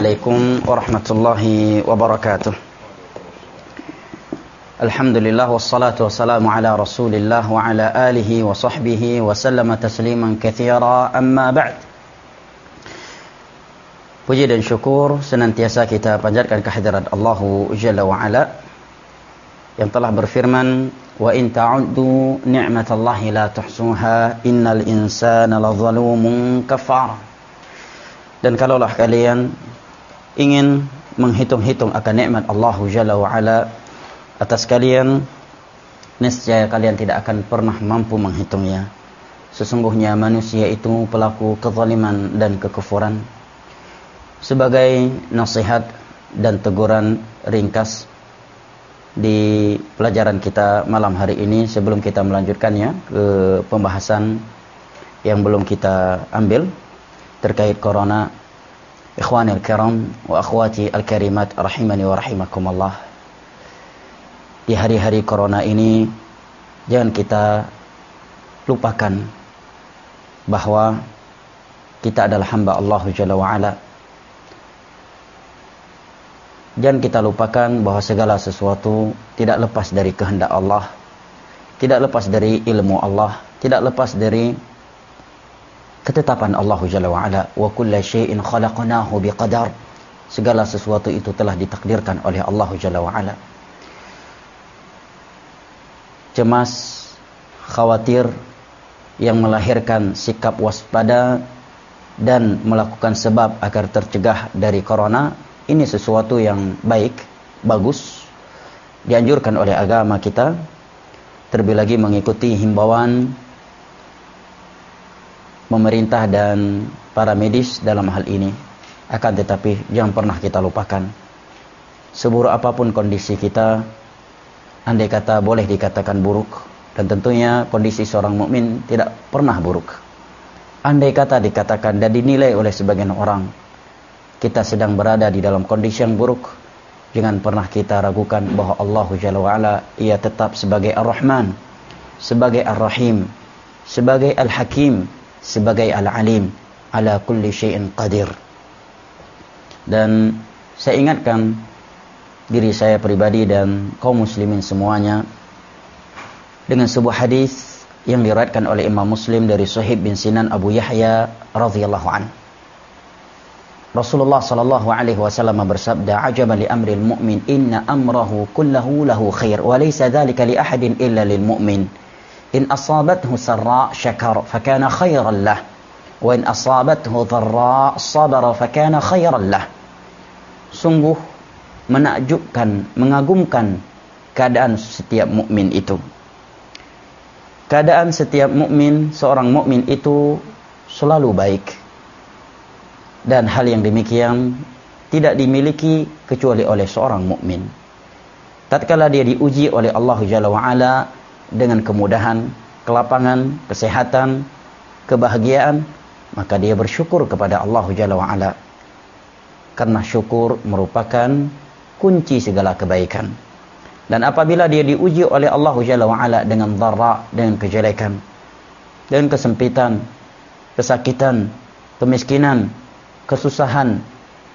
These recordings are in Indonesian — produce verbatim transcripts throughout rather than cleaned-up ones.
Assalamualaikum warahmatullahi wabarakatuh. Alhamdulillah wassalatu wassalamu ala Rasulillah wa ala alihi wa sahbihi wa sallama tasliman katsira, amma ba'd. Puji dan syukur senantiasa kita panjatkan kehadirat Allah Jalla wa Ala yang telah berfirman, wa in ta'uddu ni'matallahi la tuhsuha innal insana lazalumun kafar. Dan kalaulah kalian ingin menghitung-hitung akan nikmat Allah Jalla wa Ala atas kalian, niscaya kalian tidak akan pernah mampu menghitungnya. Sesungguhnya manusia itu pelaku kezaliman dan kekufuran. Sebagai nasihat dan teguran ringkas di pelajaran kita malam hari ini, sebelum kita melanjutkannya ke pembahasan yang belum kita ambil terkait corona, ikhwanil kiram wa akhwati al-karimat rahimani wa rahimakumullah. Di hari-hari corona ini jangan kita lupakan bahwa kita adalah hamba Allah Jalla wa Ala. Jangan kita lupakan bahwa segala sesuatu tidak lepas dari kehendak Allah, tidak lepas dari ilmu Allah, tidak lepas dari ketetapan Allah Jalla wa Ala. Wa kulla syai'in khalaqnahu biqadar. Segala sesuatu itu telah ditakdirkan oleh Allah Jalla wa Ala. Cemas, khawatir yang melahirkan sikap waspada dan melakukan sebab agar tercegah dari corona, ini sesuatu yang baik, bagus, dianjurkan oleh agama kita. Terlebih lagi mengikuti himbauan pemerintah dan para medis dalam hal ini. Akan tetapi jangan pernah kita lupakan, seburuk apapun kondisi kita, andai kata boleh dikatakan buruk, dan tentunya kondisi seorang mukmin tidak pernah buruk. Andai kata dikatakan dan dinilai oleh sebagian orang kita sedang berada di dalam kondisi yang buruk, jangan pernah kita ragukan bahwa Allah Jalla wa Ala, ia tetap sebagai Ar-Rahman, sebagai Ar-Rahim, sebagai Al-Hakim, sebagai Al-Alim, ala kulli syai'in qadir. Dan saya ingatkan diri saya pribadi dan kaum muslimin semuanya dengan sebuah hadis yang diriwayatkan oleh Imam Muslim dari Suhaib bin Sinan Abu Yahya radhiyallahu an. Rasulullah sallallahu alaihi wasallam bersabda, ajaban li amril mu'min inna amrahu kullahu lahu khair wa laysa dhalika li ahadin illa lil mu'min. In asabathu sarra syakar fakana khairan lah, wa in asabathu dharra sabara fakana khairan lah. Sungguh menakjubkan, mengagumkan keadaan setiap mukmin itu. Keadaan setiap mukmin, seorang mukmin itu selalu baik. Dan hal yang demikian tidak dimiliki kecuali oleh seorang mukmin. Tatkala dia diuji oleh Allah Jalla wa Ala dengan kemudahan, kelapangan, kesehatan, kebahagiaan, maka dia bersyukur kepada Allah Jalla wa Ala. Karena syukur merupakan kunci segala kebaikan. Dan apabila dia diuji oleh Allah Jalla wa Ala dengan dharra, dengan kejelekan, dengan kesempitan, kesakitan, kemiskinan, kesusahan,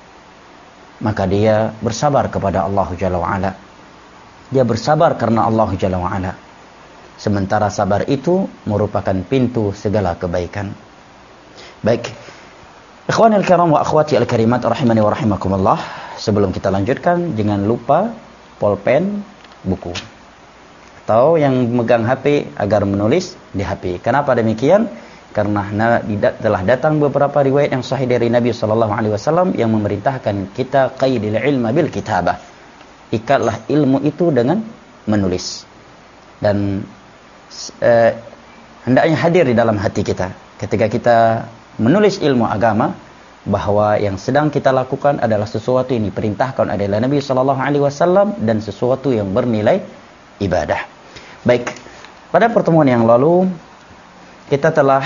maka dia bersabar kepada Allah Jalla wa Ala. Dia bersabar karena Allah Jalla wa Ala. Sementara sabar itu merupakan pintu segala kebaikan. Baik, ikhwanil kiram wa akhwati al-karimat rahimani wa rahimakumullah, sebelum kita lanjutkan jangan lupa pulpen, buku, atau yang megang H P agar menulis di H P. Kenapa demikian? Karena telah datang beberapa riwayat yang sahih dari Nabi sallallahu alaihi wasallam yang memerintahkan kita qaidil ilma bil kitabah. Ikatlah ilmu itu dengan menulis. Dan eh, hendaknya hadir di dalam hati kita ketika kita menulis ilmu agama, bahwa yang sedang kita lakukan adalah sesuatu yang diperintahkan oleh Nabi sallallahu alaihi wasallam dan sesuatu yang bernilai ibadah. Baik, pada pertemuan yang lalu kita telah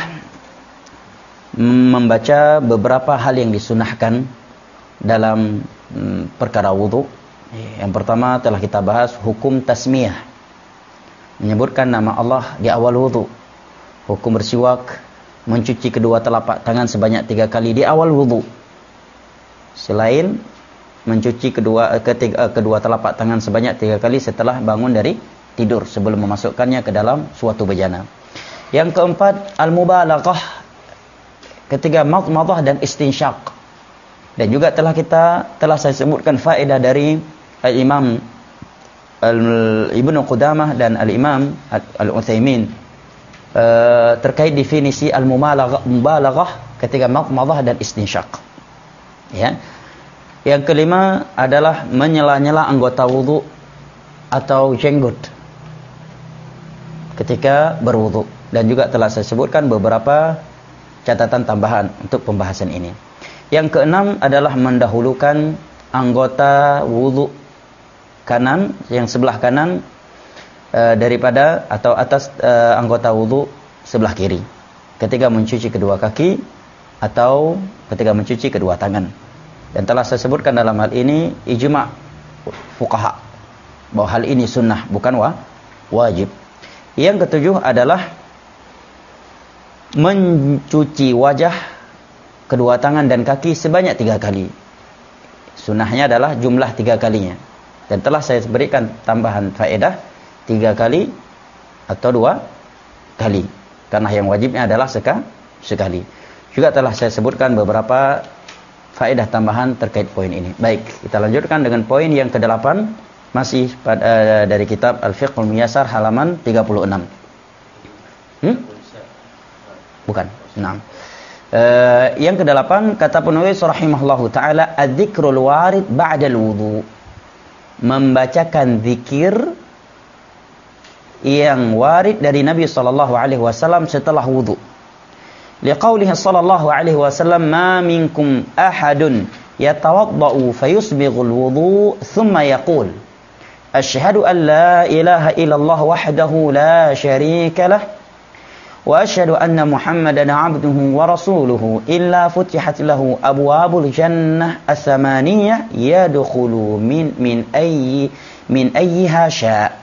membaca beberapa hal yang disunahkan dalam hmm, perkara wudu. Yang pertama telah kita bahas hukum tasmiyah, menyebutkan nama Allah di awal wudu. Hukum bersiwak, mencuci kedua telapak tangan sebanyak tiga kali di awal wudu. selain mencuci kedua ketiga, kedua telapak tangan sebanyak tiga kali setelah bangun dari tidur sebelum memasukkannya ke dalam suatu bejana. Yang keempat, al-mubalaghah ketika madmadah dan istinsyaq. Dan juga telah kita telah saya sebutkan faedah dari al-Imam Ibnu Qudamah dan al-Imam Al-Utsaimin uh, terkait definisi al-mubalaghah ketika madmadah dan istinsyaq. Ya. Yang kelima adalah menyela-nyela anggota wudu atau jenggot ketika berwudu, dan juga telah saya sebutkan beberapa catatan tambahan untuk pembahasan ini. Yang keenam adalah mendahulukan anggota wudu kanan, yang sebelah kanan e, daripada atau atas e, anggota wudu sebelah kiri ketika mencuci kedua kaki atau ketika mencuci kedua tangan. Dan telah saya sebutkan dalam hal ini ijma' fuqaha bahwa hal ini sunnah, bukan wa, wajib. Yang ketujuh adalah mencuci wajah, kedua tangan dan kaki sebanyak tiga kali. Sunnahnya adalah jumlah tiga kalinya. Dan telah saya berikan tambahan faedah tiga kali atau dua kali. Karena yang wajibnya adalah seka, sekali. Juga telah saya sebutkan beberapa faedah tambahan terkait poin ini. Baik, kita lanjutkan dengan poin yang kedelapan, masih pada, uh, dari kitab Al-Fiqhul Muyassar halaman tiga puluh enam. Hmm? Bukan, enam. Uh, yang kedelapan, kata penulis rahimahullahu taala, adz-dzikrul warid ba'dal wudu. Membacakan zikir yang warid dari Nabi sallallahu alaihi wasallam setelah wudu. Liqaulihi sallallahu alaihi wasallam, ma minkum ahadun yatawaddau fayusbighul wudu thumma yaqul asyhadu an la ilaha illallah wahdahu la syarika lah wa asyhadu anna muhammadan abduhu wa rasuluhu illa futihat lahu abwabul jannah as-samaniyah yadkhulu min min ayyi min ayyiha syaa.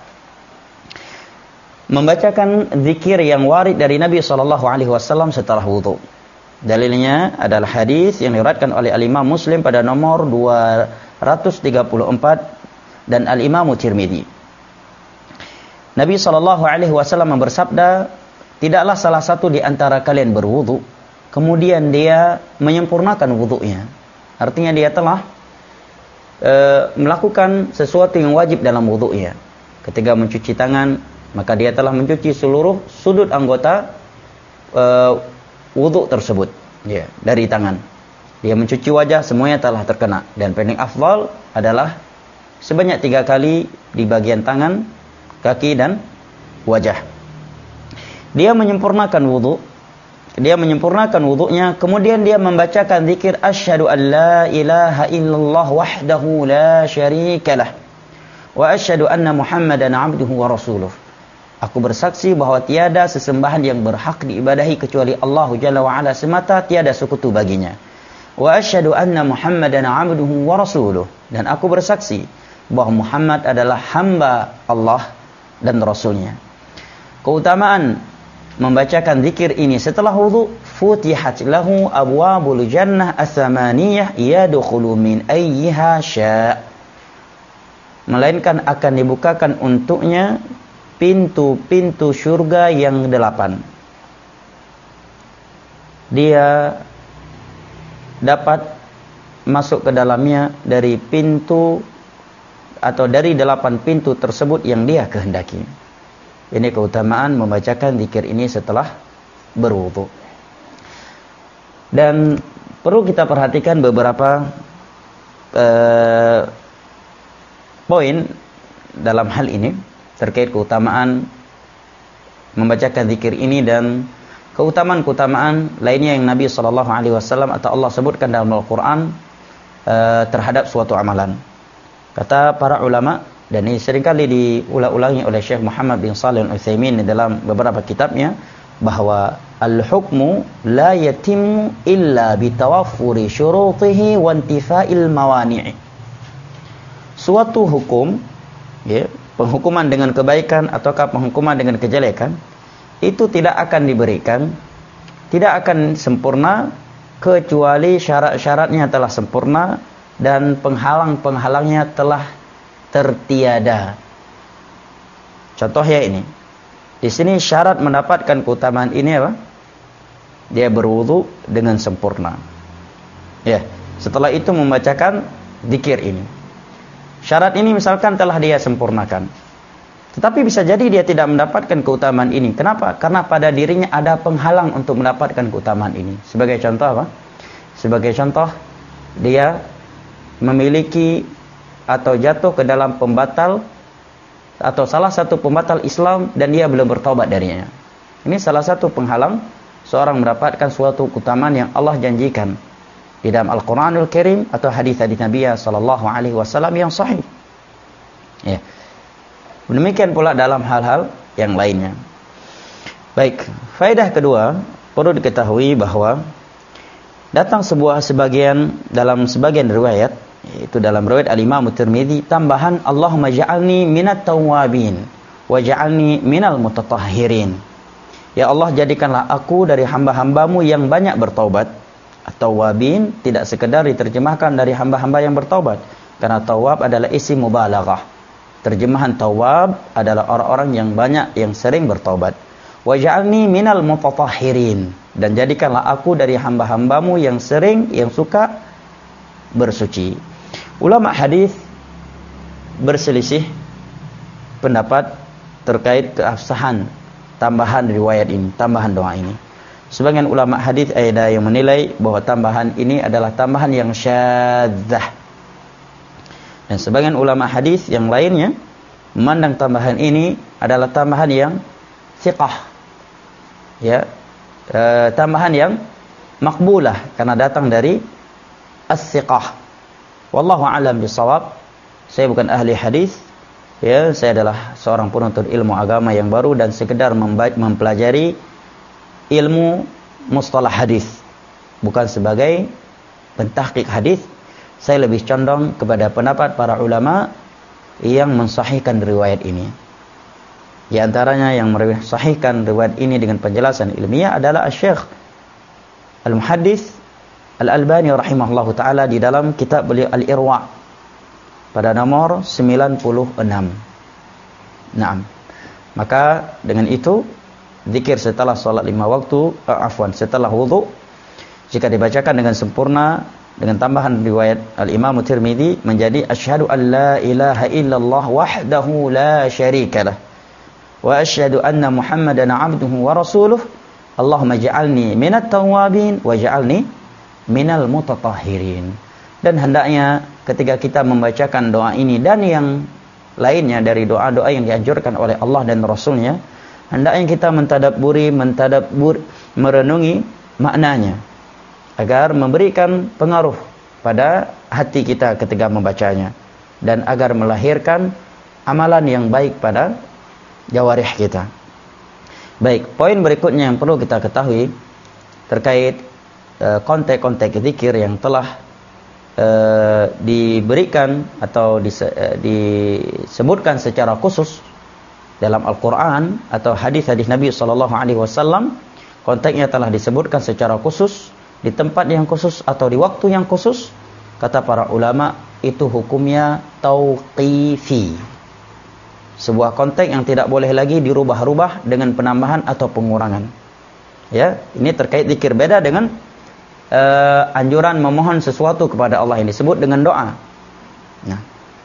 Membacakan zikir yang warid dari Nabi sallallahu alaihi wasallam setelah wudu. Dalilnya adalah hadis yang diriwayatkan oleh Al-Imam Muslim pada nomor dua ratus tiga puluh empat dan Al-Imam Tirmidzi. Nabi sallallahu alaihi wasallam bersabda, tidaklah salah satu di antara kalian berwudu kemudian dia menyempurnakan wudunya. Artinya dia telah e, melakukan sesuatu yang wajib dalam wudunya. Ketika mencuci tangan, maka dia telah mencuci seluruh sudut anggota uh, wudu tersebut, ya, dari tangan. Dia mencuci wajah, semuanya telah terkena. Dan paling afdal adalah sebanyak tiga kali di bagian tangan, kaki dan wajah. Dia menyempurnakan wudu, dia menyempurnakan wudunya, kemudian dia membacakan zikir asyhadu an la ilaha illallah wahdahu la syarikalah wa asyhadu anna muhammadan abduhu wa rasuluh. Aku bersaksi bahwa tiada sesembahan yang berhak diibadahi kecuali Allah Jalla wa Ala semata, tiada sekutu baginya. Wa asyhadu anna Muhammadan 'abduhu wa rasuluh. Dan aku bersaksi bahwa Muhammad adalah hamba Allah dan Rasulnya. Keutamaan membacakan zikir ini setelah wudu, futihat lahu abwabul jannah as-samaniyah yadkhulu min ayyiha syaa. Melainkan akan dibukakan untuknya pintu-pintu surga yang delapan. Dia dapat masuk ke dalamnya dari pintu atau dari delapan pintu tersebut yang dia kehendaki. Ini keutamaan membacakan zikir ini setelah berwudu. Dan perlu kita perhatikan beberapa uh, poin dalam hal ini terkait keutamaan membacakan zikir ini dan keutamaan-keutamaan lainnya yang Nabi sallallahu alaihi wasallam atau Allah sebutkan dalam Al-Qur'an uh, terhadap suatu amalan. Kata para ulama, dan ini seringkali diulang-ulangi oleh Syekh Muhammad bin Shalih Al-Utsaimin dalam beberapa kitabnya, bahwa al-hukmu la yatimmu illa bitawaffuri syurutihi wa intifa'il mawani'i. Suatu hukum, ya, penghukuman dengan kebaikan ataukah penghukuman dengan kejelekan, itu tidak akan diberikan, tidak akan sempurna kecuali syarat-syaratnya telah sempurna dan penghalang-penghalangnya telah tertiada. Contohnya ini. Di sini syarat mendapatkan keutamaan ini apa? Dia berwudu dengan sempurna. Ya, setelah itu membacakan zikir ini. Syarat ini misalkan telah dia sempurnakan. Tetapi bisa jadi dia tidak mendapatkan keutamaan ini. Kenapa? Karena pada dirinya ada penghalang untuk mendapatkan keutamaan ini. Sebagai contoh apa? Sebagai contoh, dia memiliki atau jatuh ke dalam pembatal atau salah satu pembatal Islam dan dia belum bertobat darinya. Ini salah satu penghalang seorang mendapatkan suatu keutamaan yang Allah janjikan di dalam Al-Quranul Karim atau hadis-hadis Nabi sallallahu alaihi wasallam yang sahih. Ya. Demikian pula dalam hal-hal yang lainnya. Baik, faedah kedua, perlu diketahui bahwa datang sebuah sebagian dalam sebagian riwayat, yaitu dalam riwayat Al-Imam Tirmidzi, tambahan Allahumma ja'alni minat tawwabin wa ja'alni minal mutatahhirin. Ya Allah, jadikanlah aku dari hamba-hambamu yang banyak bertaubat. At-tawwabin tidak sekedar diterjemahkan dari hamba-hamba yang bertaubat, karena tawwab adalah isim mubalaghah. Terjemahan tawab adalah orang-orang yang banyak yang sering bertaubat. Waj'alni minal mutatahhirin, dan jadikanlah aku dari hamba-hambamu yang sering yang suka bersuci. Ulama hadis berselisih pendapat terkait keabsahan tambahan riwayat ini, tambahan doa ini. Sebagian ulama hadis ada yang menilai bahwa tambahan ini adalah tambahan yang syadzah. Dan sebagian ulama hadis yang lainnya memandang tambahan ini adalah tambahan yang thiqah. Ya, e, tambahan yang makbulah karena datang dari as-thiqah. Wallahu a'lam bishawab. Saya bukan ahli hadis. Ya, saya adalah seorang penuntut ilmu agama yang baru dan sekedar mempelajari ilmu mustalah hadis, bukan sebagai pentahqiq hadis. Saya lebih condong kepada pendapat para ulama yang mensahihkan riwayat ini. Di antaranya yang mensahihkan riwayat ini dengan penjelasan ilmiah adalah Syekh Al-Muhaddits Al-Albani rahimahullahu taala di dalam kitab beliau Al-Irwa pada nomor sembilan puluh enam. Naam. Maka dengan itu zikir setelah salat lima waktu, eh, afwan, setelah wudu jika dibacakan dengan sempurna dengan tambahan riwayat Al-Imam Tirmidzi menjadi asyhadu an la ilaha illallah wahdahu la syarikalah wa asyhadu anna Muhammadan abduhu wa rasuluh Allahumma ja'alni minat tawwabin wa ja'alni minal mutatahhirin. Dan hendaknya ketika kita membacakan doa ini dan yang lainnya dari doa-doa yang dianjurkan oleh Allah dan Rasulnya, hendaknya kita mentadabburi, mentadabbur, merenungi maknanya agar memberikan pengaruh pada hati kita ketika membacanya dan agar melahirkan amalan yang baik pada jawarih kita. Baik, poin berikutnya yang perlu kita ketahui terkait uh, konteks-konteks zikir yang telah uh, diberikan atau dise, uh, disebutkan secara khusus dalam Al-Quran atau hadis-hadis Nabi sallallahu alaihi wasallam. Konteksnya telah disebutkan secara khusus di tempat yang khusus atau di waktu yang khusus. Kata para ulama, itu hukumnya tauqifi. Sebuah konteks yang tidak boleh lagi dirubah-rubah dengan penambahan atau pengurangan. Ya, ini terkait zikir, beda dengan uh, anjuran memohon sesuatu kepada Allah yang disebut dengan doa. Nah,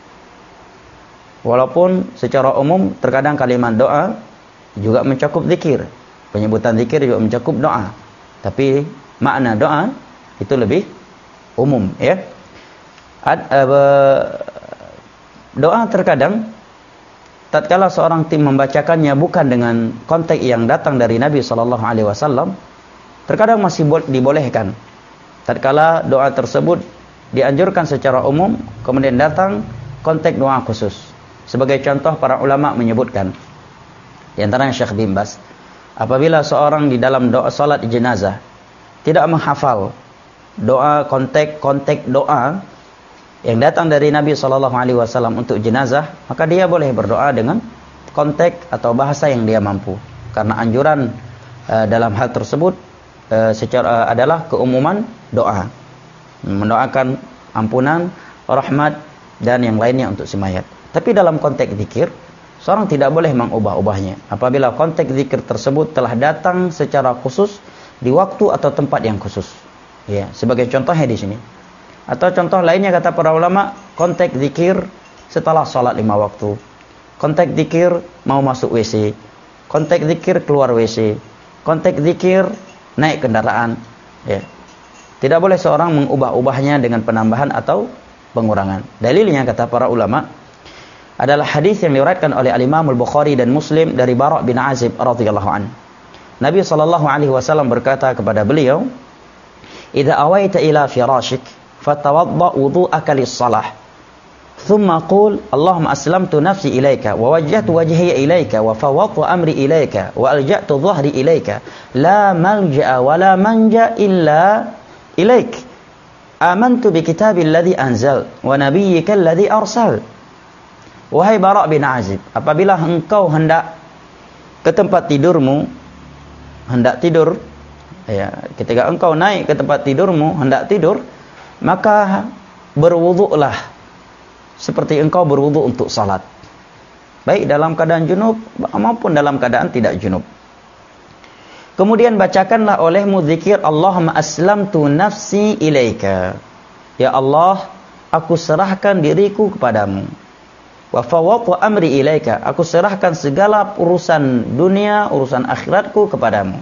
walaupun secara umum terkadang kalimat doa juga mencakup zikir, penyebutan zikir juga mencakup doa, tapi makna doa itu lebih umum, ya. Ad, uh, doa terkadang tatkala seorang tim membacakannya bukan dengan konteks yang datang dari Nabi sallallahu alaihi wasallam, terkadang masih dibolehkan. Tatkala doa tersebut dianjurkan secara umum, kemudian datang konteks doa khusus. Sebagai contoh, para ulama menyebutkan, di antaranya Syekh bin Baz, apabila seorang di dalam doa salat jenazah tidak menghafal doa, konteks-konteks doa yang datang dari Nabi sallallahu alaihi wasallam untuk jenazah, maka dia boleh berdoa dengan konteks atau bahasa yang dia mampu. Karena anjuran uh, dalam hal tersebut uh, secara uh, adalah keumuman doa, mendoakan ampunan, rahmat dan yang lainnya untuk si mayat. Tapi dalam konteks zikir, seorang tidak boleh mengubah-ubahnya apabila konteks zikir tersebut telah datang secara khusus di waktu atau tempat yang khusus. Ya, sebagai contohnya di sini. Atau contoh lainnya kata para ulama, konteks zikir setelah salat lima waktu. Konteks zikir mau masuk W C. Konteks zikir keluar W C. Konteks zikir naik kendaraan. Ya. Tidak boleh seorang mengubah-ubahnya dengan penambahan atau pengurangan. Dalilnya kata para ulama adalah hadis yang diriwayatkan oleh Al-Imam Al-Bukhari dan Muslim dari Bara' bin Azib radhiyallahu an. Nabi sallallahu alaihi wasallam berkata kepada beliau, "Idza awaita ila firashik fatawadda wudu'aka lis-shalah. Thumma qul Allahumma aslamtu nafsi ilaika wa wajjahtu wajhiya ilaika wa fawwadtu amri ilaika wa alja'tu dhahri ilaika la malja'a wa la manja illa ilaik. Amantu bi kitabilladzi anzal wa nabiyyika alladzi arsal." Wahai Bara' bin Azib, apabila engkau hendak ke tempat tidurmu, hendak tidur, ya, ketika engkau naik ke tempat tidurmu, hendak tidur, maka berwuduklah seperti engkau berwuduk untuk salat, baik dalam keadaan junub maupun dalam keadaan tidak junub. Kemudian bacakanlah olehmu zikir Allahumma aslamtu nafsi ilaika. Ya Allah, aku serahkan diriku kepadamu. Wa fawwadtu amri ilaika, aku serahkan segala urusan dunia, urusan akhiratku kepadamu.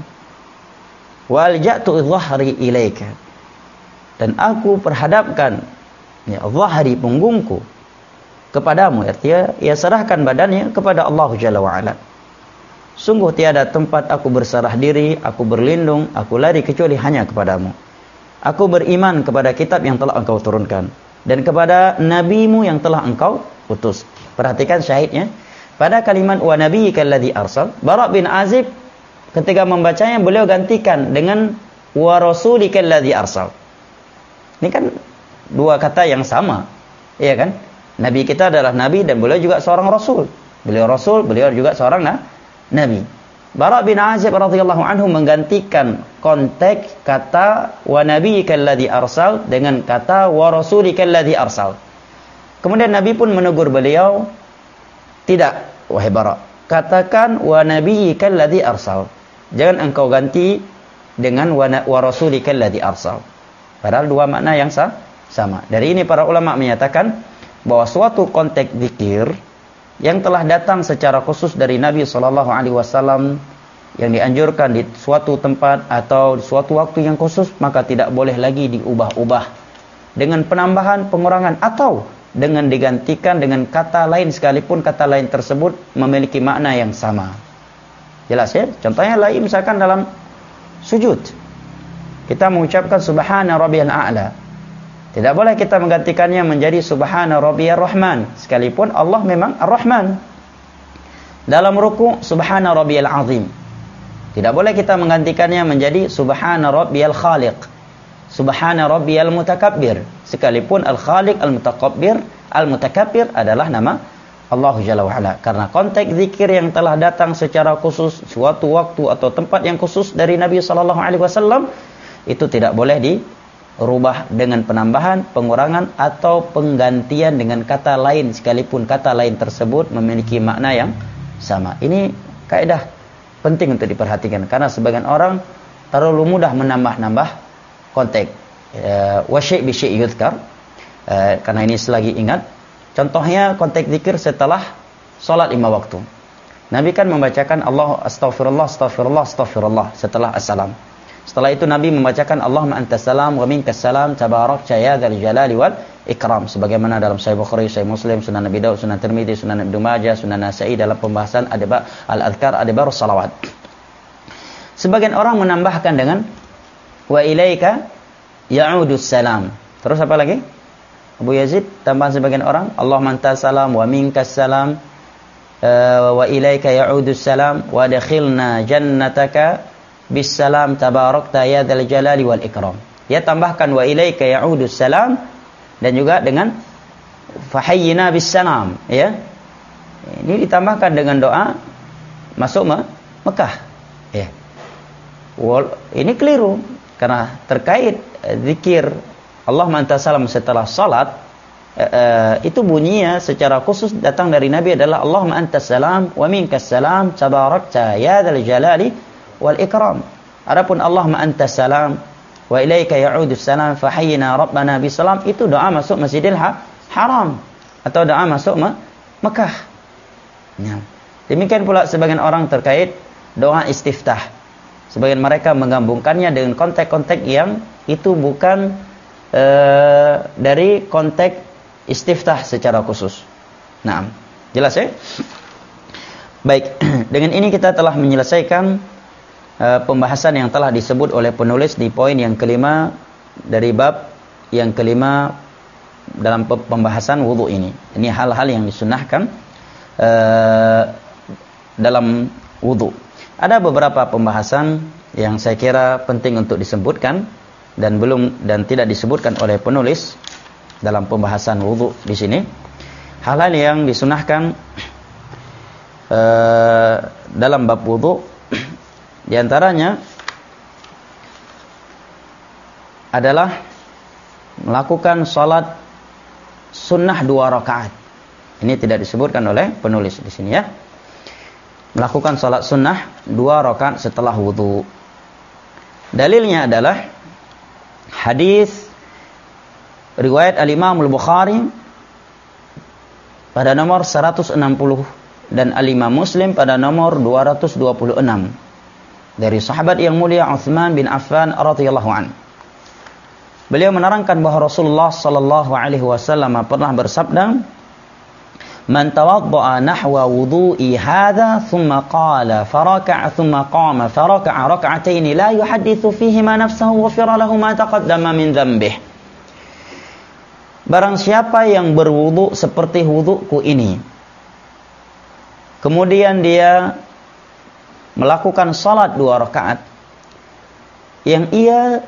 Wa alja'tu dhahri ilaika, dan aku perhadapkan ya dhahri, punggungku, kepadamu. Artinya ia serahkan badannya kepada Allah Jalla wa Ala. Sungguh tiada tempat aku berserah diri, aku berlindung, aku lari kecuali hanya kepadamu. Aku beriman kepada kitab yang telah engkau turunkan dan kepada nabimu yang telah engkau utus. Perhatikan syahidnya. Pada kalimat wa nabiyyikal ladzi arsal, Bara' bin Azib ketika membacanya beliau gantikan dengan wa rasulikal ladzi arsal. Ini kan dua kata yang sama. Iya kan? Nabi kita adalah nabi dan beliau juga seorang rasul. Beliau rasul, beliau juga seorang nah, nabi. Bara' bin Azib radhiyallahu anhu menggantikan konteks kata wa nabiyyikal ladzi arsal dengan kata wa rasulikal ladzi arsal. Kemudian Nabi pun menegur beliau, tidak, wahai Bara', katakan wa nabiyyikal ladzi arsal. Jangan engkau ganti dengan wa, wa rasulikal ladzi arsal. Padahal dua makna yang sah, sama. Dari ini para ulama menyatakan bahwa suatu konteks zikir yang telah datang secara khusus dari Nabi sallallahu alaihi wasallam yang dianjurkan di suatu tempat atau di suatu waktu yang khusus, maka tidak boleh lagi diubah-ubah dengan penambahan, pengurangan atau dengan digantikan dengan kata lain sekalipun kata lain tersebut memiliki makna yang sama. Jelas ya? Contohnya lain misalkan dalam sujud. Kita mengucapkan subhana rabbiyal a'la. Tidak boleh kita menggantikannya menjadi subhana rabbiyar rahman sekalipun Allah memang ar-Rahman. Dalam ruku subhana rabbiyal azim. Tidak boleh kita menggantikannya menjadi subhana rabbiyal khaliq. Subhana rabbiyal mutakabbir, sekalipun al-khaliq, al-mutakabbir, al-mutakabbir adalah nama Allah Jalla wa Ala. Karena konteks zikir yang telah datang secara khusus suatu waktu atau tempat yang khusus dari Nabi sallallahu alaihi wasallam itu tidak boleh dirubah dengan penambahan, pengurangan atau penggantian dengan kata lain sekalipun kata lain tersebut memiliki makna yang sama. Ini kaidah penting untuk diperhatikan karena sebagian orang terlalu mudah menambah-nambah konteks wa syai' bi syai' yuzkar, karena ini selagi ingat contohnya konteks zikir setelah salat lima waktu. Nabi kan membacakan Allah astaghfirullah astaghfirullah astaghfirullah setelah assalam. Setelah itu Nabi membacakan Allahumma antas salam wa minkas salam tabarakta ya dzal jalali wal ikram, sebagaimana dalam Sahih Bukhari, Sahih Muslim, Sunan Abi Daud, Sunan Tirmidzi, Sunan Ibnu Majah, Sunan Nasa'i dalam pembahasan adab al-adhkar, adbarus salawat. Sebagian orang menambahkan dengan wa ilaika ya'udus salam. Terus apa lagi? Abu Yazid tambahan sebagian orang, Allahumma antas salam wa minkas salam uh, wa ilaika ya'udus salam wa dakhilna jannataka bis salam tabarakta ya dzal jalali wal ikram. Dia tambahkan wa ilaika ya'udus salam dan juga dengan fahayyina bis salam, ya. Ini ditambahkan dengan doa masuk Me Mekah, ya. Ini keliru. Karena terkait uh, zikir Allahumma anta salam setelah salat, uh, uh, itu bunyinya secara khusus datang dari Nabi adalah Allahumma anta salam wa minkas salam tabarakta ya dzal jalali wal ikram. Adapun Allahumma anta salam wa ilaika ya'udu salam fa hayyina rabbana bisalam, itu doa masuk Masjidil Haram atau doa masuk Me Mekah. Ya. Demikian pula sebagian orang terkait doa istiftah. Sebagian mereka menggabungkannya dengan konteks-konteks yang itu bukan uh, dari konteks istiftah secara khusus. Nah, jelas ya? Baik, dengan ini kita telah menyelesaikan uh, pembahasan yang telah disebut oleh penulis di poin yang kelima dari bab yang kelima dalam pembahasan wudu ini. Ini hal-hal yang disunahkan uh, dalam wudu. Ada beberapa pembahasan yang saya kira penting untuk disebutkan dan belum dan tidak disebutkan oleh penulis dalam pembahasan wudu di sini. Hal-hal yang disunahkan uh, dalam bab wudu, di antaranya adalah melakukan salat sunnah dua rakaat. Ini tidak disebutkan oleh penulis di sini ya. Melakukan salat sunnah dua rakaat setelah wudu. Dalilnya adalah hadis riwayat Al-Imam Al-Bukhari pada nomor seratus enam puluh dan Al-Imam Muslim pada nomor dua ratus dua puluh enam dari sahabat yang mulia Utsman bin Affan radhiyallahu an. Beliau menerangkan bahwa Rasulullah sallallahu alaihi wasallam pernah bersabda, "Man tawadda'a nahwa wudu'i hadha thumma qala faraka'a thumma qama faraka'a rak'atayn la yuhadditsu fihima nafsahu ghufira lahu ma taqaddama min dhanbihi." Barang siapa yang berwudu seperti wuduku ini, kemudian dia melakukan salat dua rakaat yang ia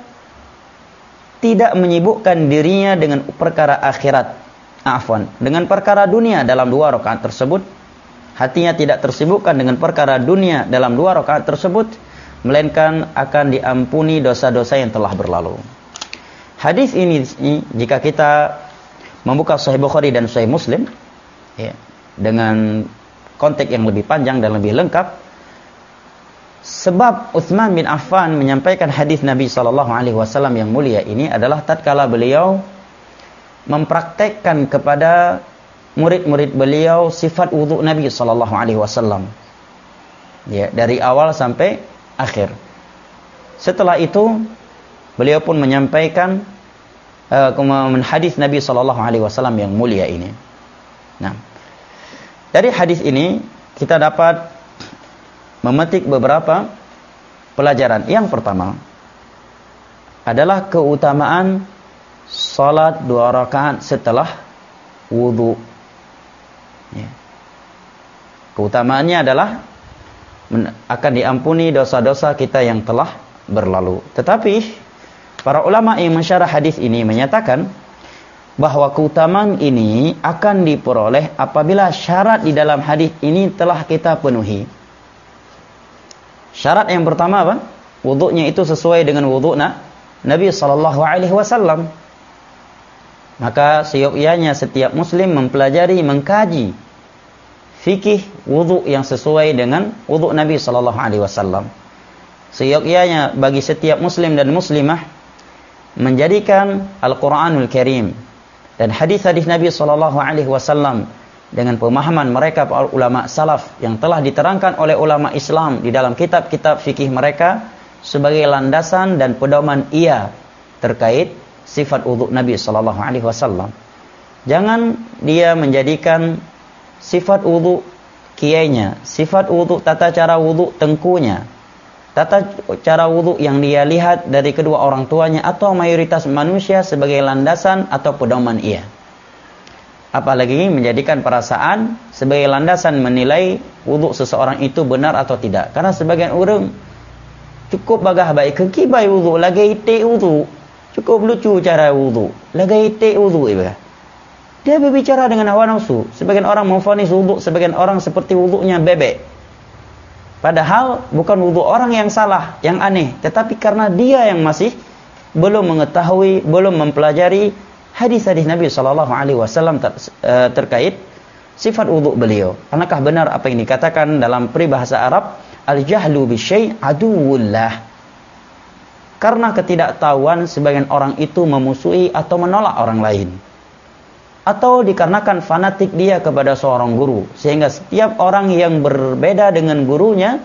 tidak menyibukkan dirinya dengan perkara akhirat, afwan, dengan perkara dunia dalam dua rakaat tersebut, hatinya tidak tersibukkan dengan perkara dunia dalam dua rakaat tersebut, melainkan akan diampuni dosa-dosa yang telah berlalu. Hadis ini jika kita membuka Sahih Bukhari dan Sahih Muslim ya, dengan konteks yang lebih panjang dan lebih lengkap, sebab Utsman bin Affan menyampaikan hadis Nabi sallallahu alaihi wasallam yang mulia ini adalah tatkala beliau mempraktekkan kepada murid-murid beliau sifat wudu Nabi sallallahu alaihi wasallam. Ya, dari awal sampai akhir. Setelah itu beliau pun menyampaikan uh, hadis Nabi sallallahu alaihi wasallam yang mulia ini. Nah, dari hadis ini kita dapat memetik beberapa pelajaran. Yang pertama adalah keutamaan salat dua rakaat setelah wudu. Ya. Keutamaannya adalah akan diampuni dosa-dosa kita yang telah berlalu. Tetapi para ulama yang mensyarah hadis ini menyatakan bahwa keutamaan ini akan diperoleh apabila syarat di dalam hadis ini telah kita penuhi. Syarat yang pertama apa? Wudunya itu sesuai dengan wudu Nabi sallallahu alaihi wasallam. Maka seyogyanya setiap muslim mempelajari, mengkaji fikih wudu yang sesuai dengan wudu Nabi sallallahu alaihi wasallam. Seyogyanya bagi setiap muslim dan muslimah menjadikan Al-Qur'anul Karim dan hadis-hadis Nabi sallallahu alaihi wasallam dengan pemahaman mereka para ulama salaf yang telah diterangkan oleh ulama Islam di dalam kitab-kitab fikih mereka sebagai landasan dan pedoman ia terkait sifat wudu Nabi sallallahu alaihi wasallam. Jangan dia menjadikan sifat wudu kiainya, sifat wudu tata cara wudu tengkunya, tata cara wudu yang dia lihat dari kedua orang tuanya atau mayoritas manusia sebagai landasan atau pedoman ia. Apalagi menjadikan perasaan sebagai landasan menilai wudu seseorang itu benar atau tidak. Karena sebagian orang cukup bagah baik kekibai wudu, lagi ite wudu, cukup lucu cara wudu, lagi ite wudu ibadah. Dia berbicara dengan hawa nafsu. Sebagian orang memvonis wudu, sebagian orang seperti wudunya bebek. Padahal bukan wudhu orang yang salah, yang aneh, tetapi karena dia yang masih belum mengetahui, belum mempelajari hadis-hadis Nabi Shallallahu Alaihi Wasallam ter, uh, terkait sifat wudhu beliau. Apakah benar apa yang dikatakan dalam peribahasa Arab, al-jahlu bisyai' aduwullah? Karena ketidaktahuan sebagian orang itu memusuhi atau menolak orang lain. Atau dikarenakan fanatik dia kepada seorang guru, sehingga setiap orang yang berbeda dengan gurunya,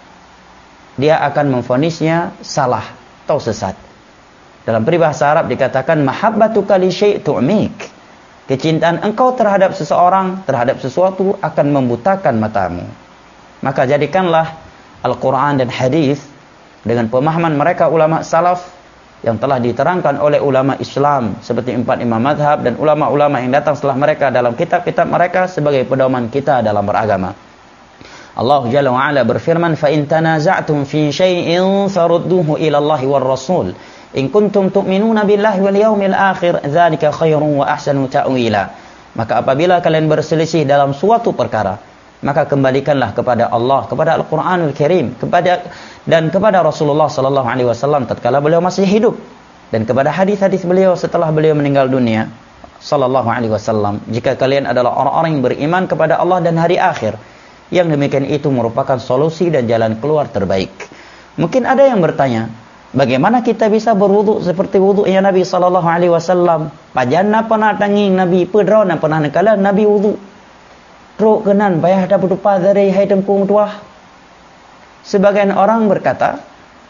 dia akan memvonisnya salah atau sesat. Dalam peribahasa Arab dikatakan mahabbatuka li syai' tu'mik. Kecintaan engkau terhadap seseorang, terhadap sesuatu akan membutakan matamu. Maka jadikanlah Al-Quran dan hadis dengan pemahaman mereka ulama salaf yang telah diterangkan oleh ulama Islam seperti empat imam mazhab dan ulama-ulama yang datang setelah mereka dalam kitab-kitab mereka sebagai pedoman kita dalam beragama. Allah Jalla wa Ala berfirman, "Fa in tanaza'tum fi syai'in farudduhu ila Allah war Rasul in kuntum tu'minuna billahi wal yawmil akhir dzalika khairun wa ahsanu ta'wila." Maka apabila kalian berselisih dalam suatu perkara, maka kembalikanlah kepada Allah, kepada Al-Qur'anul Karim, kepada dan kepada Rasulullah sallallahu alaihi wasallam tatkala beliau masih hidup, dan kepada hadis-hadis beliau setelah beliau meninggal dunia sallallahu alaihi wasallam. Jika kalian adalah orang-orang yang beriman kepada Allah dan hari akhir, yang demikian itu merupakan solusi dan jalan keluar terbaik. Mungkin ada yang bertanya, bagaimana kita bisa berwudu seperti wudunya Nabi sallallahu alaihi wasallam? Pajana pernah tanging Nabi pedro na pernah nakala Nabi wudu. Tro kenan payah dapat dupa dari hai tempung tuah. Sebagian orang berkata,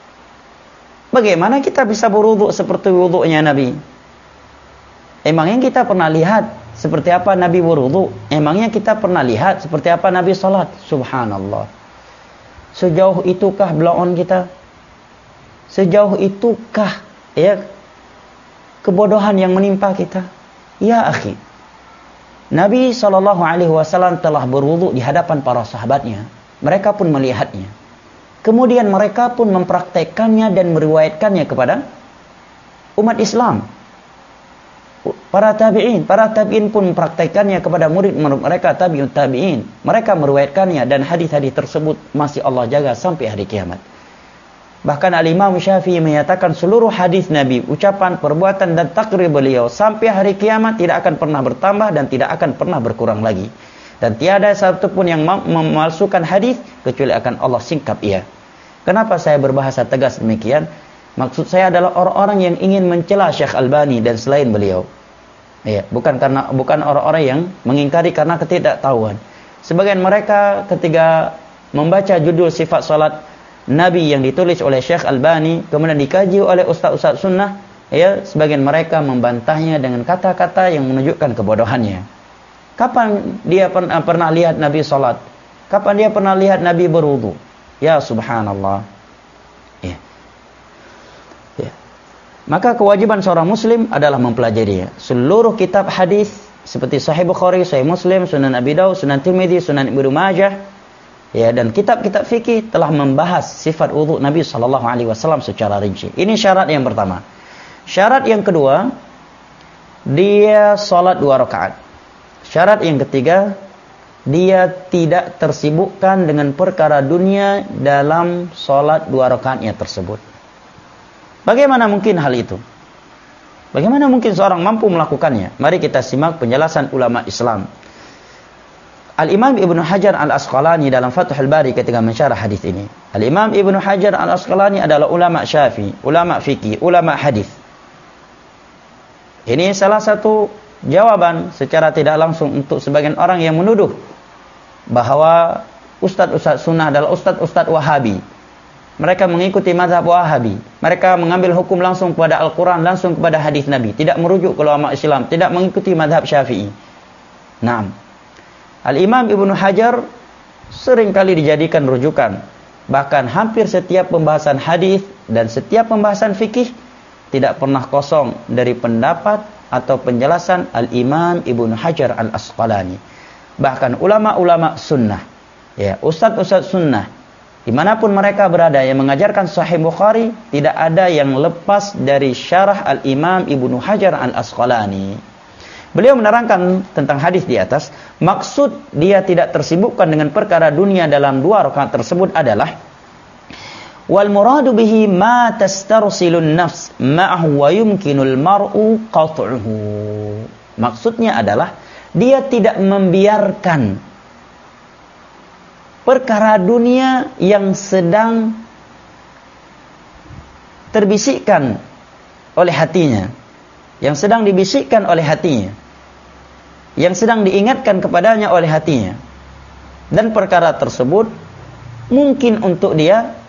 bagaimana kita bisa berwudu seperti wudunya Nabi? Emangnya kita pernah lihat seperti apa Nabi berwudu? Emangnya kita pernah lihat seperti apa Nabi salat? Subhanallah. Sejauh itukah belaon kita? Sejauh itukah ya kebodohan yang menimpa kita? Ya akhi, Nabi sallallahu alaihi wasallam telah berwudu di hadapan para sahabatnya. Mereka pun melihatnya. Kemudian mereka pun mempraktekannya dan meriwayatkannya kepada umat Islam. Para tabi'in, para tabi'in pun mempraktekannya kepada murid mereka tabi'ut tabi'in. Mereka meriwayatkannya dan hadis-hadis tersebut masih Allah jaga sampai hari kiamat. Bahkan Al-Imam Syafi'i menyatakan seluruh hadis Nabi, ucapan, perbuatan dan takrir beliau sampai hari kiamat tidak akan pernah bertambah dan tidak akan pernah berkurang lagi. Dan tiada satu pun yang memalsukan hadis kecuali akan Allah singkap ia. Kenapa saya berbahasa tegas demikian? Maksud saya adalah orang-orang yang ingin mencela Syekh Albani dan selain beliau. Ya, bukan karena bukan orang-orang yang mengingkari karena ketidaktahuan. Sebagian mereka ketika membaca judul sifat salat Nabi yang ditulis oleh Syekh Albani kemudian dikaji oleh ustaz-ustaz sunnah, ya, sebagian mereka membantahnya dengan kata-kata yang menunjukkan kebodohannya. Kapan dia pernah, pernah lihat Nabi salat? Kapan dia pernah lihat Nabi berwudu? Ya subhanallah. Ya. Ya. Maka kewajiban seorang muslim adalah mempelajarinya. Seluruh kitab hadis seperti Sahih Bukhari, Sahih Muslim, Sunan Abi Daud, Sunan Tirmidzi, Sunan Ibnu Majah, ya, dan kitab-kitab fikih telah membahas sifat wudu Nabi sallallahu alaihi wasallam secara rinci. Ini syarat yang pertama. Syarat yang kedua, dia salat dua rakaat. Syarat yang ketiga, dia tidak tersibukkan dengan perkara dunia dalam salat dua rakaatnya tersebut. Bagaimana mungkin hal itu? Bagaimana mungkin seorang mampu melakukannya? Mari kita simak penjelasan ulama Islam. Al-Imam Ibnu Hajar Al-Asqalani dalam Fathul Bari ketika mensyarah hadis ini. Al-Imam Ibnu Hajar Al-Asqalani adalah ulama Syafi'i, ulama fikih, ulama hadis. Ini salah satu jawaban secara tidak langsung untuk sebagian orang yang menuduh bahwa ustaz-ustaz sunnah adalah ustaz-ustaz Wahabi. Mereka mengikuti mazhab Wahabi. Mereka mengambil hukum langsung kepada Al-Quran, langsung kepada hadis Nabi, tidak merujuk ke ulama Islam, tidak mengikuti mazhab Syafi'i. Naam. Al-Imam Ibnu Hajar sering kali dijadikan rujukan. Bahkan hampir setiap pembahasan hadis dan setiap pembahasan fikih tidak pernah kosong dari pendapat atau penjelasan Al-Imam Ibnu Hajar Al-Asqalani. Bahkan ulama-ulama sunnah, ya, ustaz-ustaz sunnah, dimanapun mereka berada yang mengajarkan Sahih Bukhari, tidak ada yang lepas dari syarah Al-Imam Ibnu Hajar Al-Asqalani. Beliau menerangkan tentang hadis di atas, maksud dia tidak tersibukkan dengan perkara dunia dalam dua rakaat tersebut adalah wal muradu bihi ma tastarsilun nafs ma'ahu wa yumkinul mar'u qat'uhu. Maksudnya adalah dia tidak membiarkan perkara dunia yang sedang terbisikkan oleh hatinya, yang sedang dibisikkan oleh hatinya, yang sedang diingatkan kepadanya oleh hatinya. Dan perkara tersebut mungkin untuk dia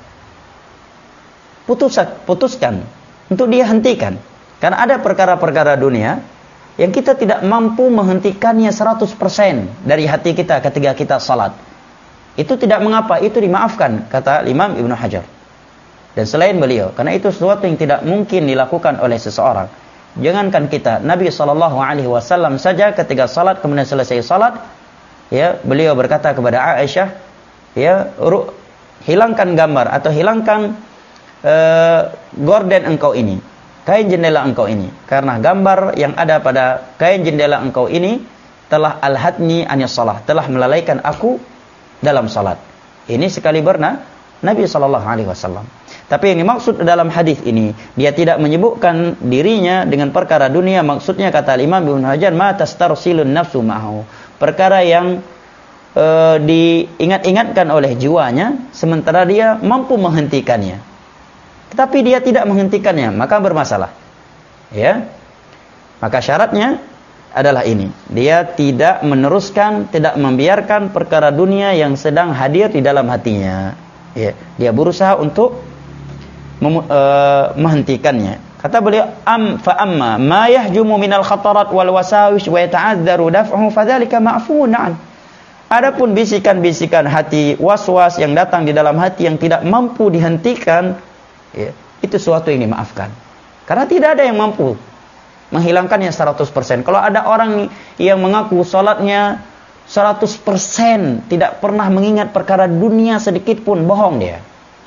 putus, putuskan, untuk dia hentikan. Karena ada perkara-perkara dunia yang kita tidak mampu menghentikannya seratus persen dari hati kita ketika kita salat. Itu tidak mengapa, itu dimaafkan, kata Imam Ibnu Hajar. Dan selain beliau, karena itu sesuatu yang tidak mungkin dilakukan oleh seseorang. Jangankan kita, Nabi shallallahu alaihi wasallam saja ketika salat, kemudian selesai salat, ya, beliau berkata kepada Aisyah, ya, hilangkan gambar atau hilangkan uh, gorden engkau ini, kain jendela engkau ini, karena gambar yang ada pada kain jendela engkau ini telah alhatni anis salat, telah melalaikan aku dalam salat. Ini sekali berna Nabi shallallahu alaihi wasallam. Tapi yang dimaksud dalam hadis ini, dia tidak menyebutkan dirinya dengan perkara dunia. Maksudnya kata Imam Ibnu Hajar, ma tastarsilun nafsu ma'ahu, perkara yang e, diingat-ingatkan oleh jiwanya, sementara dia mampu menghentikannya. Tetapi dia tidak menghentikannya, maka bermasalah. Ya, maka syaratnya adalah ini, dia tidak meneruskan, tidak membiarkan perkara dunia yang sedang hadir di dalam hatinya. Ya, dia berusaha untuk Mem, uh, menghentikannya. Kata beliau, am fa amma ma yahjumu minal khatarat wal wasawish wa yata'adzaru daf'uhu fadzalika ma'fuun an. Adapun bisikan-bisikan hati, was-was yang datang di dalam hati yang tidak mampu dihentikan, ya, itu sesuatu yang dimaafkan. Karena tidak ada yang mampu menghilangkannya seratus persen. Kalau ada orang yang mengaku salatnya seratus persen tidak pernah mengingat perkara dunia sedikit pun, bohong dia.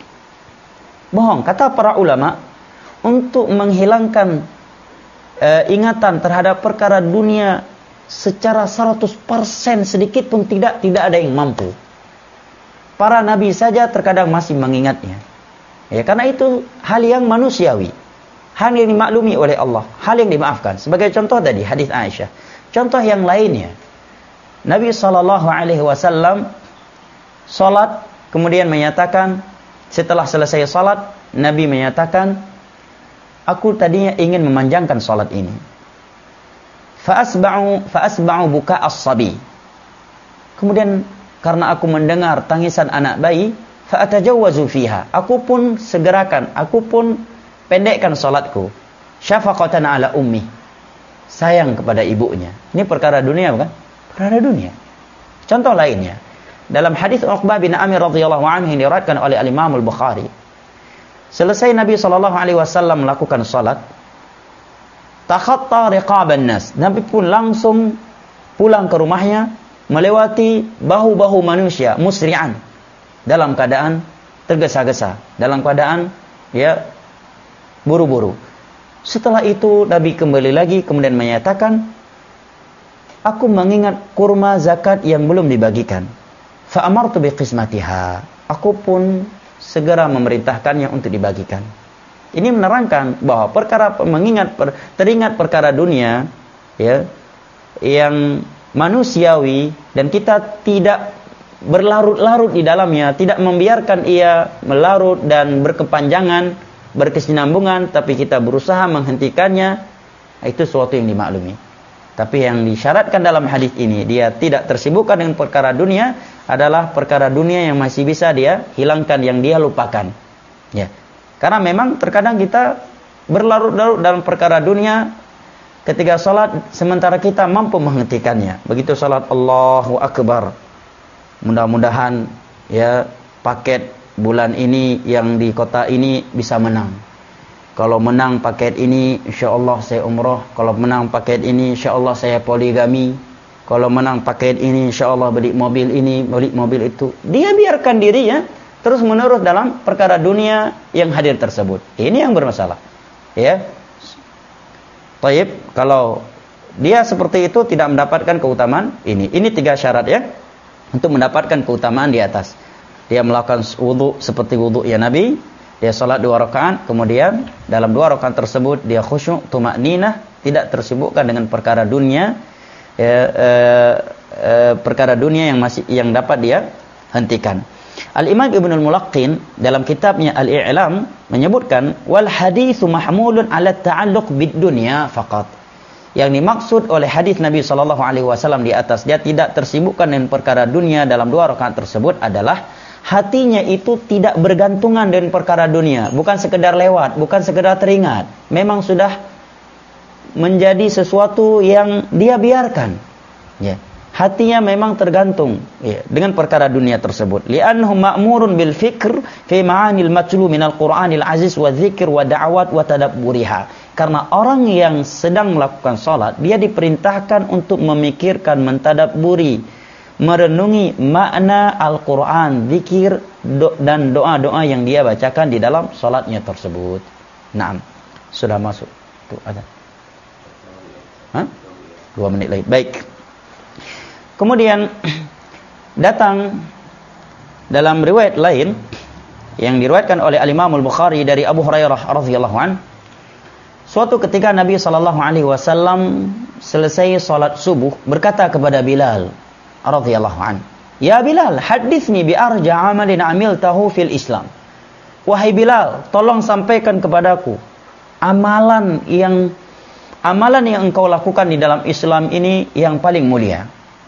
Bohong. Kata para ulama, untuk menghilangkan e, ingatan terhadap perkara dunia secara seratus persen sedikit pun tidak, tidak ada yang mampu. Para nabi saja terkadang masih mengingatnya. Ya, karena itu hal yang manusiawi, hal yang dimaklumi oleh Allah, hal yang dimaafkan. Sebagai contoh tadi hadis Aisyah. Contoh yang lainnya, Nabi shallallahu alaihi wasallam salat, kemudian menyatakan, setelah selesai salat, Nabi menyatakan, aku tadinya ingin memanjangkan salat ini. Fa'asba'u fa'asba'u buka as-sabi. Kemudian karena aku mendengar tangisan anak bayi, fa'atajawwazu fiha. Aku pun segerakan, aku pun pendekkan salatku. Syafaqatan ala ummi. Sayang kepada ibunya. Ini perkara dunia bukan? Perkara dunia. Contoh lainnya, dalam hadis Uqbah bin Amir radhiyallahu anhu yang diriwayatkan oleh Al-Imam Al-Bukhari, selesai Nabi sallallahu alaihi wasallam melakukan salat, takhatta riqaban nas, Nabi pun langsung pulang ke rumahnya melewati bahu-bahu manusia musri'an, dalam keadaan tergesa-gesa, dalam keadaan ya buru-buru. Setelah itu Nabi kembali lagi kemudian menyatakan, aku mengingat kurma zakat yang belum dibagikan. Fa'amartu biqismatiha. Aku pun segera memerintahkannya untuk dibagikan. Ini menerangkan bahwa perkara mengingat per, teringat perkara dunia, ya, yang manusiawi, dan kita tidak berlarut-larut di dalamnya, tidak membiarkan ia melarut dan berkepanjangan, berkesinambungan, tapi kita berusaha menghentikannya, itu sesuatu yang dimaklumi. Tapi yang disyaratkan dalam hadis ini, dia tidak tersibukkan dengan perkara dunia, adalah perkara dunia yang masih bisa dia hilangkan, yang dia lupakan. Ya. Karena memang terkadang kita berlarut-larut dalam perkara dunia ketika salat, sementara kita mampu menghentikannya. Begitu salat Allahu Akbar, mudah-mudahan ya paket bulan ini yang di kota ini bisa menang. Kalau menang paket ini, insyaallah saya umrah. Kalau menang paket ini, insyaallah saya poligami. Kalau menang paket ini, insyaallah beli mobil ini, beli mobil itu. Dia biarkan dirinya terus menerus dalam perkara dunia yang hadir tersebut. Ini yang bermasalah. Ya. Taib, kalau dia seperti itu tidak mendapatkan keutamaan ini. Ini tiga syarat ya untuk mendapatkan keutamaan di atas. Dia melakukan wudu seperti wudu ya Nabi, dia salat dua rakaat, kemudian dalam dua rakaat tersebut dia khusyuk, tumakninah, tidak tersibukkan dengan perkara dunia, ya, eh, eh, perkara dunia yang masih yang dapat dia hentikan. Al-Imam Ibnul Mulaqqin dalam kitabnya Al-I'lam menyebutkan wal haditsu mahmulun 'ala ta'alluq bid dunya faqat. Yang dimaksud oleh hadis Nabi sallallahu alaihi wasallam di atas, dia tidak tersibukkan dengan perkara dunia dalam dua rakaat tersebut adalah hatinya itu tidak bergantungan dengan perkara dunia, bukan sekedar lewat, bukan sekedar teringat, memang sudah menjadi sesuatu yang dia biarkan. Ya. Hatinya memang tergantung ya, dengan perkara dunia tersebut. Li'annahu ma'murun bil fikr fi ma'anil matlu minal Qur'anil aziz wa dzikr wa da'awat wa tadabburiha. Karena orang yang sedang melakukan salat, dia diperintahkan untuk memikirkan, mentadabburi, merenungi makna Al-Qur'an, zikir do, dan doa-doa yang dia bacakan di dalam salatnya tersebut. Naam. Sudah masuk. Tuh ada. Hah? Dua menit lagi. Baik. Kemudian datang dalam riwayat lain yang diriwayatkan oleh Al-Imam Al-Bukhari dari Abu Hurairah radhiyallahu an, suatu ketika Nabi sallallahu alaihi wasallam selesai salat subuh berkata kepada Bilal radhiyallahu an, "Ya Bilal, hadithni bi arja 'amalin 'amiltahu fil Islam." Wahai Bilal, tolong sampaikan kepadaku amalan yang amalan yang engkau lakukan di dalam Islam ini yang paling mulia.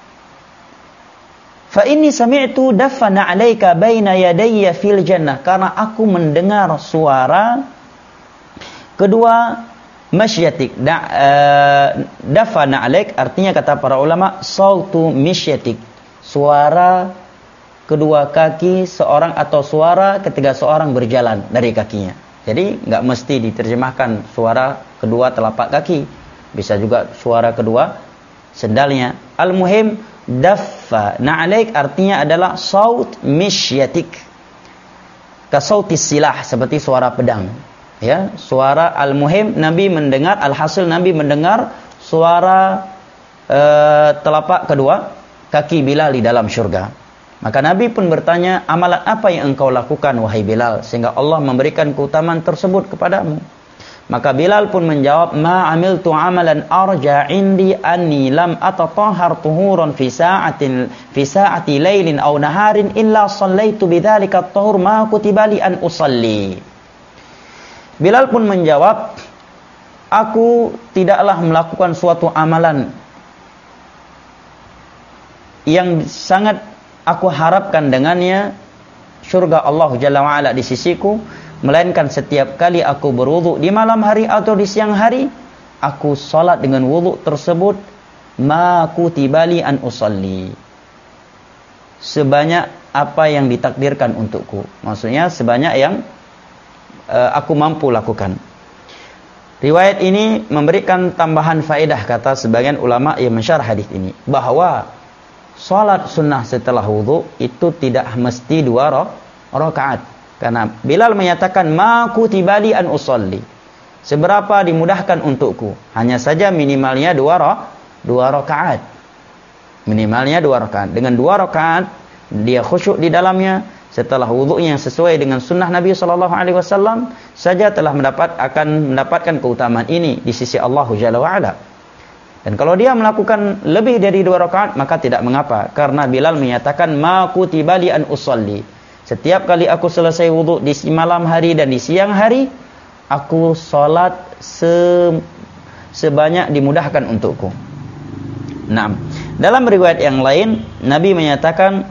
Fa inni sami'tu dafana 'alaika baina yadayya fil jannah, karena aku mendengar suara kedua masyatik. Da, uh, dafana 'alaik artinya kata para ulama sautu misyatik, suara kedua kaki seorang atau suara ketika seorang berjalan dari kakinya. Jadi enggak mesti diterjemahkan suara kedua telapak kaki, bisa juga suara kedua sendalnya. Al-muhim daffa na'alaik artinya adalah saut misyatik, kasautis silah, seperti suara pedang ya, suara. Al-muhim Nabi mendengar, alhasil Nabi mendengar suara uh, telapak kedua kaki Bilal di dalam syurga. Maka Nabi pun bertanya, amalan apa yang engkau lakukan wahai Bilal sehingga Allah memberikan keutamaan tersebut kepadamu? Maka Bilal pun menjawab, ma amiltu amalan arja indi anni lam atatahhar tuhuran fi sa'atin fi sa'ati lailin aw naharin illa shallaitu bidzalika at-tahur ma kutiba li an usalli. Bilal pun menjawab, aku tidaklah melakukan suatu amalan yang sangat aku harapkan dengannya surga Allah Jalla wa Ala di sisiku, melainkan setiap kali aku berwudu di malam hari atau di siang hari, aku salat dengan wudu tersebut ma kutibali an usalli, sebanyak apa yang ditakdirkan untukku. Maksudnya sebanyak yang uh, aku mampu lakukan. Riwayat ini memberikan tambahan faedah, kata sebagian ulama yang mensyarah hadis ini, bahwa salat sunnah setelah wudu itu tidak mesti dua rakaat. Karena Bilal menyatakan ma kutibali an usalli, seberapa dimudahkan untukku, hanya saja minimalnya dua ro, dua rakaat. Minimalnya dua rakaat. Dengan dua rakaat dia khusyuk di dalamnya setelah wudunya yang sesuai dengan sunnah Nabi sallallahu alaihi wasallam saja telah mendapat akan mendapatkan keutamaan ini di sisi Allah Jalla wa Ala. Dan kalau dia melakukan lebih dari dua rakaat maka tidak mengapa, karena Bilal menyatakan ma kutibali an usalli, setiap kali aku selesai wudu di malam hari dan di siang hari, aku salat se sebanyak dimudahkan untukku. Nah, dalam riwayat yang lain Nabi menyatakan,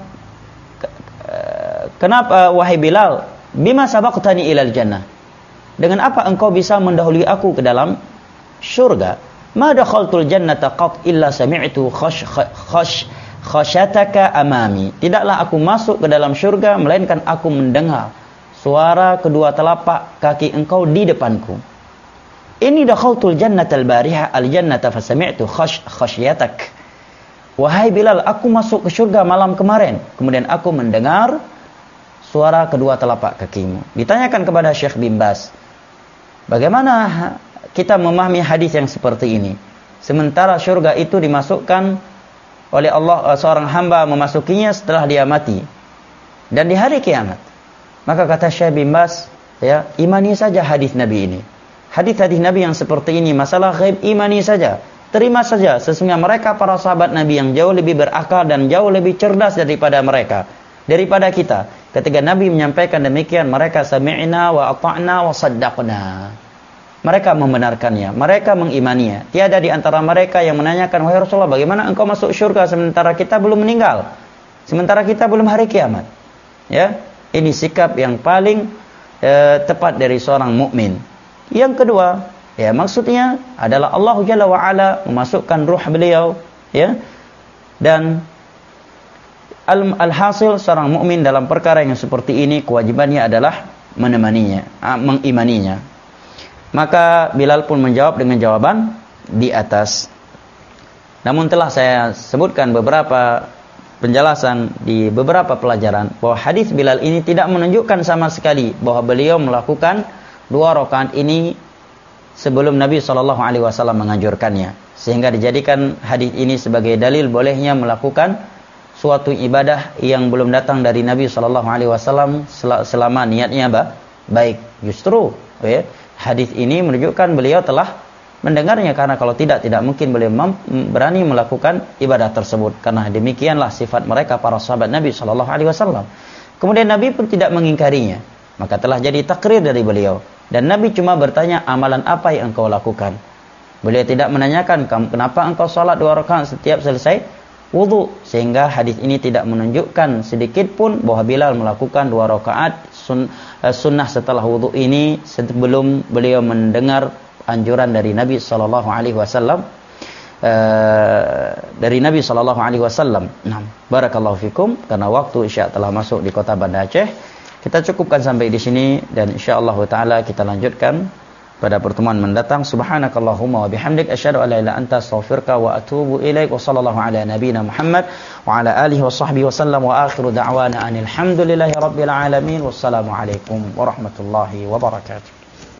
kenapa wahai Bilal, bima sabaqtani ilal jannah, dengan apa engkau bisa mendahului aku ke dalam syurga? Ma dakhaltul jannata qat illa sami'tu khash khash khasyataka amami, tidaklah aku masuk ke dalam syurga melainkan aku mendengar suara kedua telapak kaki engkau di depanku. Ini dakhaltul jannatal bariha al jannata fasami'tu khash khasyatak. Wahai Bilal, aku masuk ke syurga malam kemarin, kemudian aku mendengar suara kedua telapak kakimu. Ditanyakan kepada Syekh bin Baz, bagaimana kita memahami hadis yang seperti ini? Sementara surga itu dimasukkan oleh Allah, seorang hamba memasukinya setelah dia mati dan di hari kiamat. Maka kata Syekh bin Baz, ya, imani saja hadis Nabi ini. Hadis-hadis Nabi yang seperti ini, masalah ghaib, imani saja. Terima saja, sesungguhnya mereka para sahabat Nabi yang jauh lebih berakal dan jauh lebih cerdas daripada mereka, daripada kita. Ketika Nabi menyampaikan demikian, mereka sami'na wa ata'na wa saddaqna. Mereka membenarkannya, mereka mengimaninya. Tiada di antara mereka yang menanyakan, wahai Rasulullah, bagaimana engkau masuk surga sementara kita belum meninggal, sementara kita belum hari kiamat. Ya, ini sikap yang paling eh, tepat dari seorang mukmin. Yang kedua, ya, maksudnya adalah Allah Jalla wa Ala memasukkan ruh beliau, ya, dan al-hasil seorang mukmin dalam perkara yang seperti ini kewajibannya adalah menemaninya, mengimaninya. Maka Bilal pun menjawab dengan jawaban di atas. Namun telah saya sebutkan beberapa penjelasan di beberapa pelajaran bahwa hadis Bilal ini tidak menunjukkan sama sekali bahwa beliau melakukan dua rakaat ini sebelum Nabi shallallahu alaihi wasallam menganjurkannya, sehingga dijadikan hadis ini sebagai dalil bolehnya melakukan suatu ibadah yang belum datang dari Nabi shallallahu alaihi wasallam selama niatnya baik. Justru, ya, hadis ini menunjukkan beliau telah mendengarnya, karena kalau tidak, tidak mungkin beliau berani melakukan ibadah tersebut. Karena demikianlah sifat mereka para sahabat Nabi shallallahu alaihi wasallam. Kemudian Nabi pun tidak mengingkarinya, maka telah jadi takrir dari beliau. Dan Nabi cuma bertanya, amalan apa yang engkau lakukan? Beliau tidak menanyakan, kenapa engkau salat dua rakaat setiap selesai wudu. Sehingga hadis ini tidak menunjukkan sedikit pun bahwa Bilal melakukan dua rakaat sun, sunnah setelah wudu ini sebelum beliau mendengar anjuran dari Nabi sallallahu alaihi wasallam, uh, dari Nabi sallallahu alaihi wasallam. Nah, barakallahu fikum, karena waktu Isya telah masuk di kota Banda Aceh. Kita cukupkan sampai di sini dan insyaallah taala kita lanjutkan pada pertemuan mendatang. Subhanakallahumma wa bihamdik asyhadu an la ilaha illa anta astaghfiruka wa atubu ilaik. Wa sallallahu ala nabiyyina Muhammad wa ala alihi wa sahbihi wasallam wa akhiru da'wana anil hamdulillahi rabbil alamin. Wassalamu alaikum warahmatullahi wabarakatuh.